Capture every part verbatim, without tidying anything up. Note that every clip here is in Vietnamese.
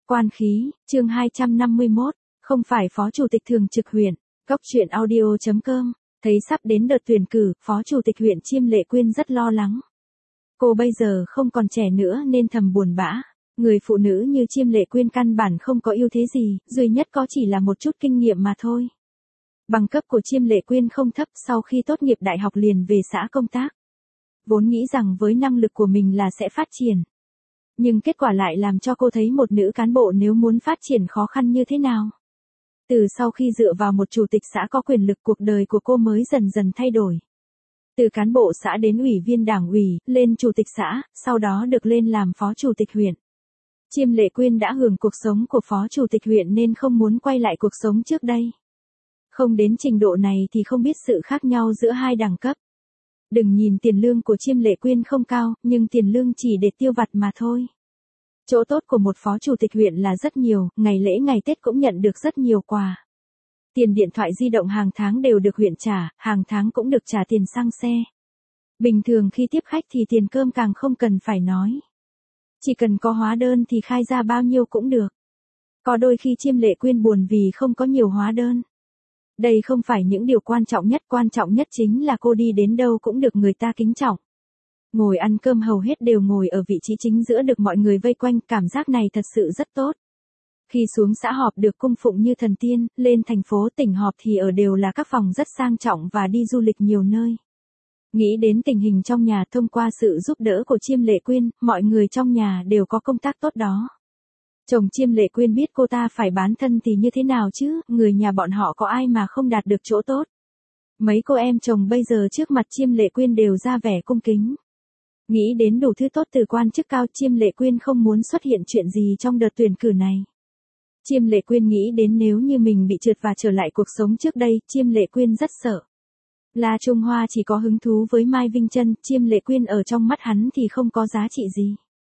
Quan khí, chương hai trăm năm mươi mốt, không phải phó chủ tịch thường trực huyện, góc truyện audio chấm com, thấy sắp đến đợt tuyển cử, phó chủ tịch huyện Chiêm Lệ Quyên rất lo lắng. Cô bây giờ không còn trẻ nữa nên thầm buồn bã, người phụ nữ như Chiêm Lệ Quyên căn bản không có ưu thế gì, duy nhất có chỉ là một chút kinh nghiệm mà thôi. Bằng cấp của Chiêm Lệ Quyên không thấp, sau khi tốt nghiệp đại học liền về xã công tác. Vốn nghĩ rằng với năng lực của mình là sẽ phát triển. Nhưng kết quả lại làm cho cô thấy một nữ cán bộ nếu muốn phát triển khó khăn như thế nào. Từ sau khi dựa vào một chủ tịch xã có quyền lực, cuộc đời của cô mới dần dần thay đổi. Từ cán bộ xã đến ủy viên đảng ủy, lên chủ tịch xã, sau đó được lên làm phó chủ tịch huyện. Chiêm Lệ Quyên đã hưởng cuộc sống của phó chủ tịch huyện nên không muốn quay lại cuộc sống trước đây. Không đến trình độ này thì không biết sự khác nhau giữa hai đẳng cấp. Đừng nhìn tiền lương của Chiêm Lệ Quyên không cao, nhưng tiền lương chỉ để tiêu vặt mà thôi. Chỗ tốt của một phó chủ tịch huyện là rất nhiều, ngày lễ ngày Tết cũng nhận được rất nhiều quà. Tiền điện thoại di động hàng tháng đều được huyện trả, hàng tháng cũng được trả tiền xăng xe. Bình thường khi tiếp khách thì tiền cơm càng không cần phải nói. Chỉ cần có hóa đơn thì khai ra bao nhiêu cũng được. Có đôi khi Chiêm Lệ Quyên buồn vì không có nhiều hóa đơn. Đây không phải những điều quan trọng nhất, quan trọng nhất chính là cô đi đến đâu cũng được người ta kính trọng. Ngồi ăn cơm hầu hết đều ngồi ở vị trí chính giữa được mọi người vây quanh, cảm giác này thật sự rất tốt. Khi xuống xã họp được cung phụng như thần tiên, lên thành phố tỉnh họp thì ở đều là các phòng rất sang trọng và đi du lịch nhiều nơi. Nghĩ đến tình hình trong nhà, thông qua sự giúp đỡ của Chiêm Lệ Quyên, mọi người trong nhà đều có công tác tốt đó. Chồng Chiêm Lệ Quyên biết cô ta phải bán thân thì như thế nào chứ, người nhà bọn họ có ai mà không đạt được chỗ tốt. Mấy cô em chồng bây giờ trước mặt Chiêm Lệ Quyên đều ra vẻ cung kính. Nghĩ đến đủ thứ tốt từ quan chức cao, Chiêm Lệ Quyên không muốn xuất hiện chuyện gì trong đợt tuyển cử này. Chiêm Lệ Quyên nghĩ đến nếu như mình bị trượt và trở lại cuộc sống trước đây, Chiêm Lệ Quyên rất sợ. La Trung Hoa chỉ có hứng thú với Mai Vinh Chân, Chiêm Lệ Quyên ở trong mắt hắn thì không có giá trị gì.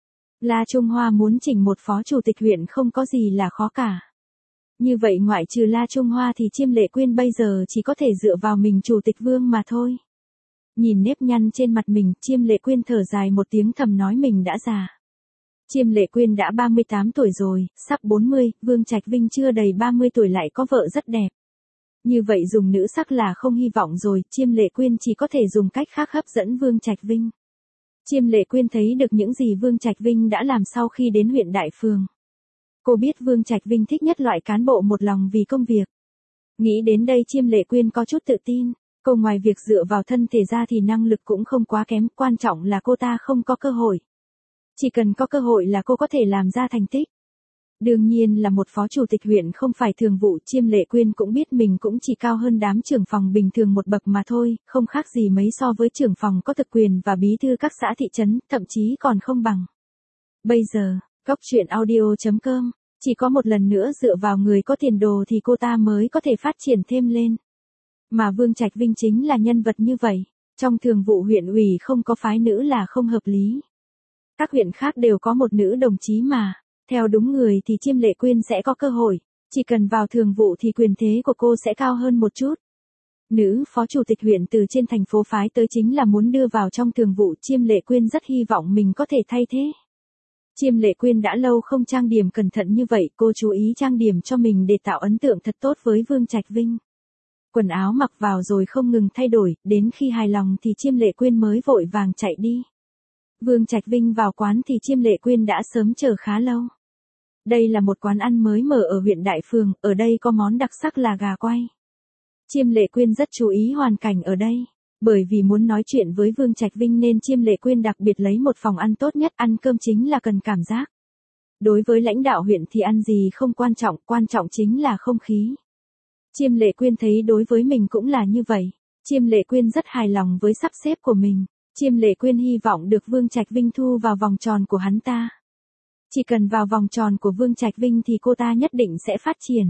La Trung Hoa muốn chỉnh một phó chủ tịch huyện không có gì là khó cả. Như vậy ngoại trừ La Trung Hoa thì Chiêm Lệ Quyên bây giờ chỉ có thể dựa vào mình chủ tịch Vương mà thôi. Nhìn nếp nhăn trên mặt mình, Chiêm Lệ Quyên thở dài một tiếng thầm nói mình đã già. Chiêm Lệ Quyên đã ba mươi tám tuổi rồi, sắp bốn mươi, Vương Trạch Vinh chưa đầy ba mươi tuổi lại có vợ rất đẹp. Như vậy dùng nữ sắc là không hy vọng rồi, Chiêm Lệ Quyên chỉ có thể dùng cách khác hấp dẫn Vương Trạch Vinh. Chiêm Lệ Quyên thấy được những gì Vương Trạch Vinh đã làm sau khi đến huyện Đại Phường. Cô biết Vương Trạch Vinh thích nhất loại cán bộ một lòng vì công việc. Nghĩ đến đây Chiêm Lệ Quyên có chút tự tin, cô ngoài việc dựa vào thân thể ra thì năng lực cũng không quá kém, quan trọng là cô ta không có cơ hội. Chỉ cần có cơ hội là cô có thể làm ra thành tích. Đương nhiên là một phó chủ tịch huyện không phải thường vụ, Chiêm Lệ Quyên cũng biết mình cũng chỉ cao hơn đám trưởng phòng bình thường một bậc mà thôi, không khác gì mấy so với trưởng phòng có thực quyền và bí thư các xã thị trấn, thậm chí còn không bằng. Bây giờ, góc truyện audio chấm com, chỉ có một lần nữa dựa vào người có tiền đồ thì cô ta mới có thể phát triển thêm lên. Mà Vương Trạch Vinh chính là nhân vật như vậy, trong thường vụ huyện ủy không có phái nữ là không hợp lý. Các huyện khác đều có một nữ đồng chí mà. Theo đúng người thì Chiêm Lệ Quyên sẽ có cơ hội, chỉ cần vào thường vụ thì quyền thế của cô sẽ cao hơn một chút. Nữ phó chủ tịch huyện từ trên thành phố phái tới chính là muốn đưa vào trong thường vụ, Chiêm Lệ Quyên rất hy vọng mình có thể thay thế. Chiêm Lệ Quyên đã lâu không trang điểm cẩn thận như vậy, cô chú ý trang điểm cho mình để tạo ấn tượng thật tốt với Vương Trạch Vinh. Quần áo mặc vào rồi không ngừng thay đổi, đến khi hài lòng thì Chiêm Lệ Quyên mới vội vàng chạy đi. Vương Trạch Vinh vào quán thì Chiêm Lệ Quyên đã sớm chờ khá lâu. Đây là một quán ăn mới mở ở huyện Đại Phường, ở đây có món đặc sắc là gà quay. Chiêm Lệ Quyên rất chú ý hoàn cảnh ở đây, bởi vì muốn nói chuyện với Vương Trạch Vinh nên Chiêm Lệ Quyên đặc biệt lấy một phòng ăn tốt nhất, ăn cơm chính là cần cảm giác. Đối với lãnh đạo huyện thì ăn gì không quan trọng, quan trọng chính là không khí. Chiêm Lệ Quyên thấy đối với mình cũng là như vậy, Chiêm Lệ Quyên rất hài lòng với sắp xếp của mình. Chiêm Lệ Quyên hy vọng được Vương Trạch Vinh thu vào vòng tròn của hắn ta. Chỉ cần vào vòng tròn của Vương Trạch Vinh thì cô ta nhất định sẽ phát triển.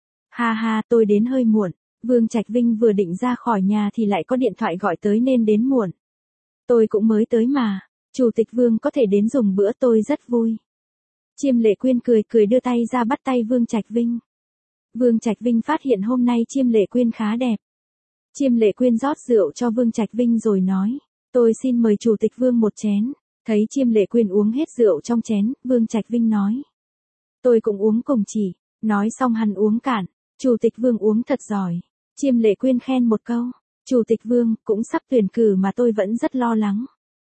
Ha ha, tôi đến hơi muộn. Vương Trạch Vinh vừa định ra khỏi nhà thì lại có điện thoại gọi tới nên đến muộn. Tôi cũng mới tới mà. Chủ tịch Vương có thể đến dùng bữa, tôi rất vui. Chiêm Lệ Quyên cười cười đưa tay ra bắt tay Vương Trạch Vinh. Vương Trạch Vinh phát hiện hôm nay Chiêm Lệ Quyên khá đẹp. Chiêm Lệ Quyên rót rượu cho Vương Trạch Vinh rồi nói. Tôi xin mời chủ tịch Vương một chén. Thấy Chiêm Lệ Quyên uống hết rượu trong chén, Vương Trạch Vinh nói. Tôi cũng uống cùng chị. Nói xong hắn uống cạn. Chủ tịch Vương uống thật giỏi. Chiêm Lệ Quyên khen một câu. Chủ tịch Vương, cũng sắp tuyển cử mà tôi vẫn rất lo lắng.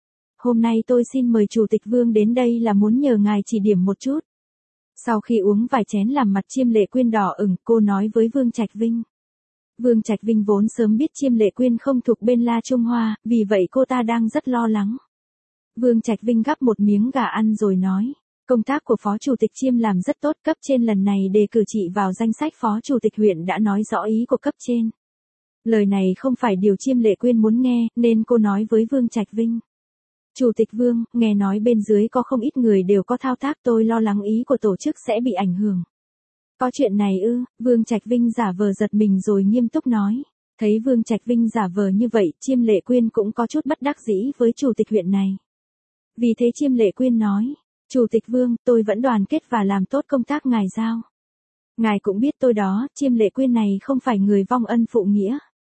Hôm nay tôi xin mời Chủ tịch Vương đến đây là muốn nhờ ngài chỉ điểm một chút. Sau khi uống vài chén làm mặt Chiêm Lệ Quyên đỏ ửng, cô nói với Vương Trạch Vinh. Vương Trạch Vinh vốn sớm biết Chiêm Lệ Quyên không thuộc bên La Trung Hoa, vì vậy cô ta đang rất lo lắng. Vương Trạch Vinh gắp một miếng gà ăn rồi nói. Công tác của Phó Chủ tịch Chiêm làm rất tốt, cấp trên lần này đề cử chị vào danh sách Phó Chủ tịch huyện đã nói rõ ý của cấp trên. Lời này không phải điều Chiêm Lệ Quyên muốn nghe, nên cô nói với Vương Trạch Vinh. Chủ tịch Vương, nghe nói bên dưới có không ít người đều có thao tác, tôi lo lắng ý của tổ chức sẽ bị ảnh hưởng. Có chuyện này ư? Vương Trạch Vinh giả vờ giật mình rồi nghiêm túc nói. Thấy Vương Trạch Vinh giả vờ như vậy, Chiêm Lệ Quyên cũng có chút bất đắc dĩ với Chủ tịch huyện này. Vì thế Chiêm Lệ Quyên nói. Chủ tịch Vương, tôi vẫn đoàn kết và làm tốt công tác ngài giao. Ngài cũng biết tôi đó, Chiêm Lệ Quyên này không phải người vong ân phụ nghĩa.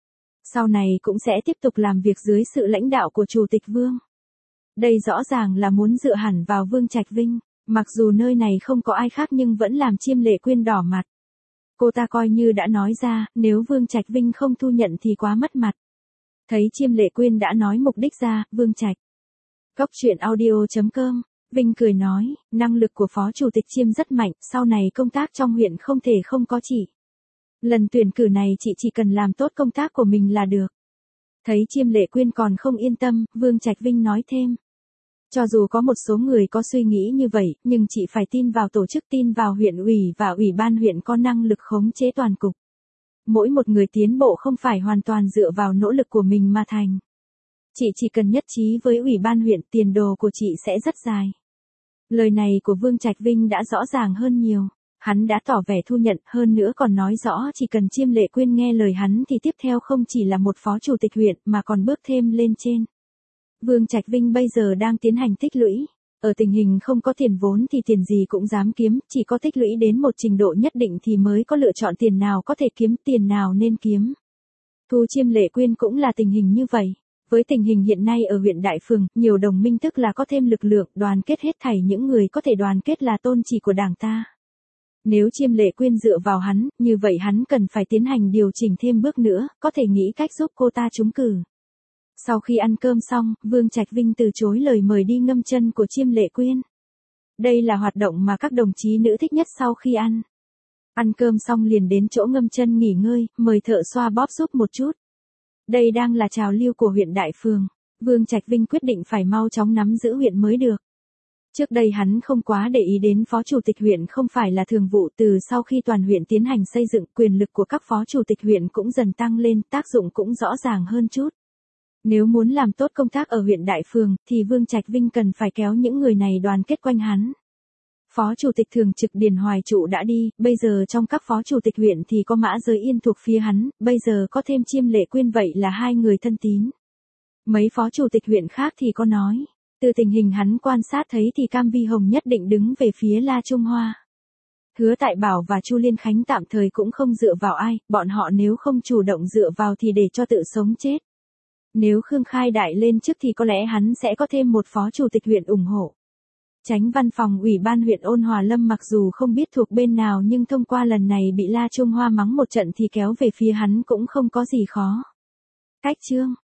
Sau này cũng sẽ tiếp tục làm việc dưới sự lãnh đạo của Chủ tịch Vương. Đây rõ ràng là muốn dựa hẳn vào Vương Trạch Vinh, mặc dù nơi này không có ai khác nhưng vẫn làm Chiêm Lệ Quyên đỏ mặt. Cô ta coi như đã nói ra, nếu Vương Trạch Vinh không thu nhận thì quá mất mặt. Thấy Chiêm Lệ Quyên đã nói mục đích ra, Vương Trạch. Cốc truyện audio chấm com, Vinh cười nói, năng lực của Phó Chủ tịch Chiêm rất mạnh, sau này công tác trong huyện không thể không có chị. Lần tuyển cử này chị chỉ cần làm tốt công tác của mình là được. Thấy Chiêm Lệ Quyên còn không yên tâm, Vương Trạch Vinh nói thêm. Cho dù có một số người có suy nghĩ như vậy, nhưng chị phải tin vào tổ chức, tin vào huyện ủy và ủy ban huyện có năng lực khống chế toàn cục. Mỗi một người tiến bộ không phải hoàn toàn dựa vào nỗ lực của mình mà thành. Chị chỉ cần nhất trí với ủy ban huyện, tiền đồ của chị sẽ rất dài. Lời này của Vương Trạch Vinh đã rõ ràng hơn nhiều. Hắn đã tỏ vẻ thu nhận, hơn nữa còn nói rõ chỉ cần Chiêm Lệ Quyên nghe lời hắn thì tiếp theo không chỉ là một phó chủ tịch huyện mà còn bước thêm lên trên. Vương Trạch Vinh bây giờ đang tiến hành tích lũy. Ở tình hình không có tiền vốn thì tiền gì cũng dám kiếm, chỉ có tích lũy đến một trình độ nhất định thì mới có lựa chọn tiền nào có thể kiếm, tiền nào nên kiếm. Thu Chiêm Lệ Quyên cũng là tình hình như vậy. Với tình hình hiện nay ở huyện Đại Phường, nhiều đồng minh tức là có thêm lực lượng, đoàn kết hết thảy những người có thể đoàn kết là tôn chỉ của đảng ta. Nếu Chiêm Lệ Quyên dựa vào hắn, như vậy hắn cần phải tiến hành điều chỉnh thêm bước nữa, có thể nghĩ cách giúp cô ta trúng cử. Sau khi ăn cơm xong, Vương Trạch Vinh từ chối lời mời đi ngâm chân của Chiêm Lệ Quyên. Đây là hoạt động mà các đồng chí nữ thích nhất sau khi ăn. Ăn cơm xong liền đến chỗ ngâm chân nghỉ ngơi, mời thợ xoa bóp giúp một chút. Đây đang là trào lưu của huyện Đại Phường. Vương Trạch Vinh quyết định phải mau chóng nắm giữ huyện mới được. Trước đây hắn không quá để ý đến phó chủ tịch huyện không phải là thường vụ, từ sau khi toàn huyện tiến hành xây dựng, quyền lực của các phó chủ tịch huyện cũng dần tăng lên, tác dụng cũng rõ ràng hơn chút. Nếu muốn làm tốt công tác ở huyện Đại Phường, thì Vương Trạch Vinh cần phải kéo những người này đoàn kết quanh hắn. Phó Chủ tịch Thường trực Điền Hoài Trụ đã đi, bây giờ trong các phó chủ tịch huyện thì có Mã Giới Yên thuộc phía hắn, bây giờ có thêm Chiêm Lệ Quyên, vậy là hai người thân tín. Mấy phó chủ tịch huyện khác thì có nói, từ tình hình hắn quan sát thấy thì Cam Vi Hồng nhất định đứng về phía La Trung Hoa. Hứa Tại Bảo và Chu Liên Khánh tạm thời cũng không dựa vào ai, bọn họ nếu không chủ động dựa vào thì để cho tự sống chết. Nếu Khương Khai Đại lên trước thì có lẽ hắn sẽ có thêm một phó chủ tịch huyện ủng hộ. Chánh văn phòng ủy ban huyện Ôn Hòa Lâm mặc dù không biết thuộc bên nào nhưng thông qua lần này bị La Trung Hoa mắng một trận thì kéo về phía hắn cũng không có gì khó. Cách chương